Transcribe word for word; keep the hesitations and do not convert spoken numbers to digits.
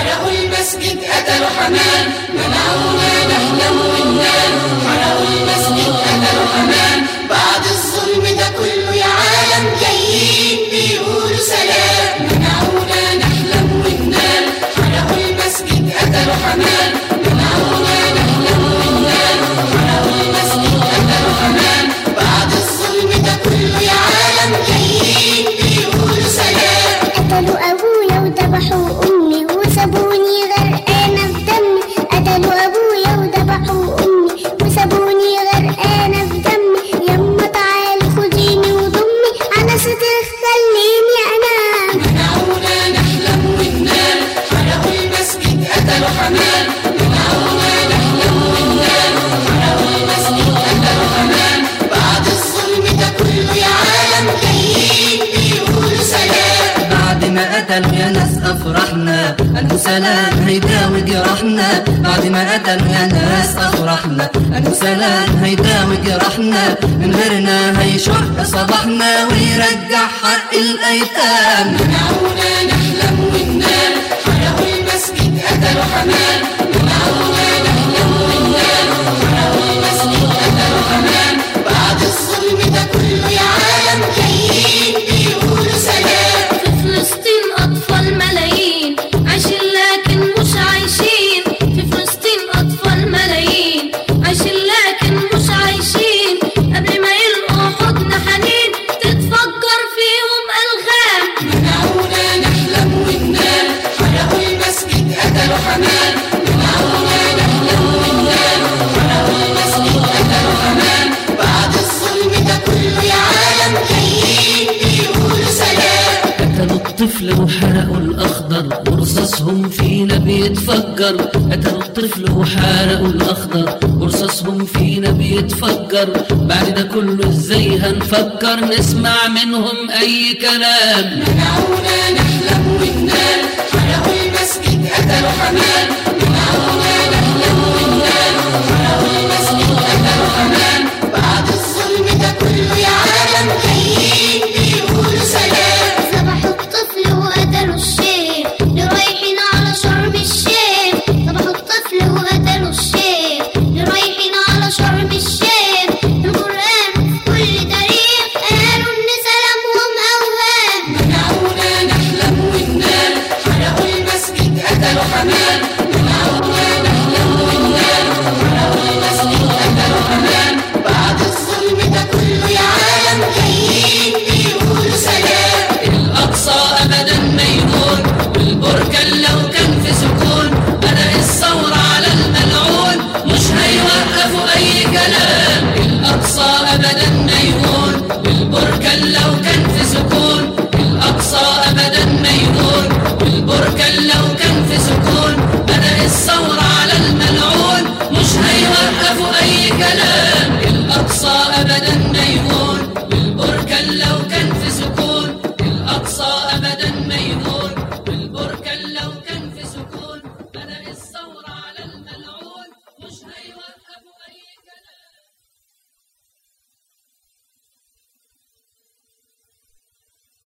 حرقوا المسجد قتلوا حمام، منعونا نحلم وننام. حرقوا المسجد قتلوا حمام، بعد الظلم ده كله يا عالم جايين بيقولوا سلام. منعونا نحلم وننام، حرقوا المسجد قتلوا حمام، منعونا نحلم وننام. حرقوا المسجد قتلوا حمام، بعد الظلم ده كله يا عالم جايين بيقولوا سلام. قتلوا أبويا وذبحوا أمي وسابوني غرقانة في دمي. قتلوا أبويا وذبحوا أمي وسابوني غرقانة في دمي. يما تعالي خديني وضمي على صدرك خليني أنام. منعونا نحلم وننام، حرقوا المسجد قتلوا حمام، منعونا نحلم وننام. حرقوا المسجد قتلوا حمام، بعد الظلم ده كله يا عالم جايين بيقولوا سلام. بعد ما قتلوا يا ناس أفرحنا، قالوا سلام هيداوي جراحنا. بعد ما قتلوا يا ناس أفرحنا، قالوا سلام هيداوي جراحنا. من غيرنا هيشق صباحنا ويرجع حق الأيتام. منعونا نحلم وننام، حرقوا المسجد قتلوا حمام، منعونا نحلم وننام. حرقوا المسجد قتلوا حمام، بعد الظلم ده كله يا عالم جايين بيقولوا سلام. في فلسطين أطفال ملايين عايشين لكن مش عايشين. في فلسطين أطفال ملايين عايشين لكن مش عايشين. قبل ما يلقوا حضن حنين تتفجر فيهم ألغام. منعونا نحلم وننام، حرقوا المسجد قتلوا حمام، منعونا نحلم وننام. حرقوا المسجد قتلوا حمام، بعد الظلم ده كله يا عالم جايين بيقولوا سلام. قتلوا الطفل وحرقوا الأخضر ورصاصهم فينا بيتفجر. قتلوا الطفل وحرقوا الأخضر ورصاصهم فينا بيتفجر. بعد ده كله ازاي هنفكر نسمع منهم أي كلام؟ منعونا نحلم وننام، حرقوا المسجد قتلوا حمام، منعونا نحلم وننام. حرقوا المسجد قتلوا حمام، بعد الظلم ده كله يا عالم جايين بيقولوا سلام. ذبحوا الطفل وقتلوا الشيخ اللي رايحين على شرم الشيخ. ذبحوا الطفل وقتلوا الشيخ اللي رايحين على شرم الشيخ. القرآن كل تاريخ قالوا إن سلامهم أوهام. منعونا نحلم وننام، حرقوا المسجد قتلوا حمام، منعونا نحلم وننام. حرقوا المسجد قتلوا حمام، بعد الظلم ده كله يا عالم جايين بيقولوا سلام. الأقصى أبدا ما يهون، والبركان لو كان في سكون. بدأ الثورة على الملعون مش هيوقفوا أي كلام. الأقصى أبدا ما يهون، والبركان لو كان في سكون. الأقصى أبدا ما يهون، والبركان لو كان في سكون. بدأ الثورة على الملعون مش هيوقفوا أي كلام. الأقصى أبدا